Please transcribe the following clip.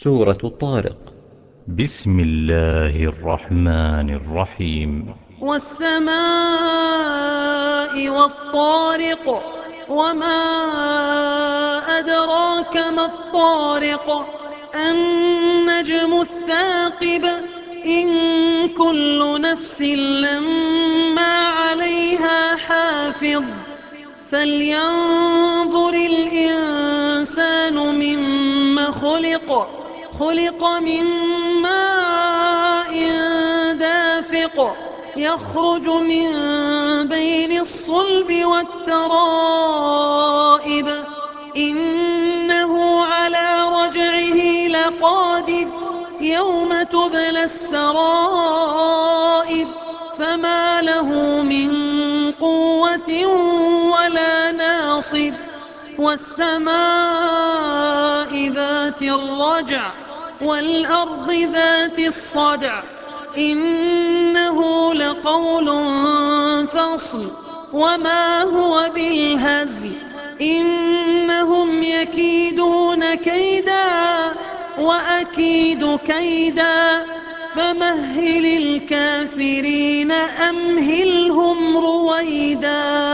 سورة الطارق. بسم الله الرحمن الرحيم. والسماء والطارق، وما أدراك ما الطارق. النجم الثاقب. إن كل نفس لما عليها حافظ. فلينظر الإنسان مما خلق. خلق من ماء دافق، يخرج من بين الصلب والترائب. إنه على رجعه لقادر. يوم تبلى السرائر. فما له من قوة ولا ناصر. والسماء ذات الرجع، والأرض ذات الصدع. إنه لقول فصل، وما هو بالهزل. إنهم يكيدون كيدا، وأكيد كيدا. فمهل الكافرين أمهلهم رويدا.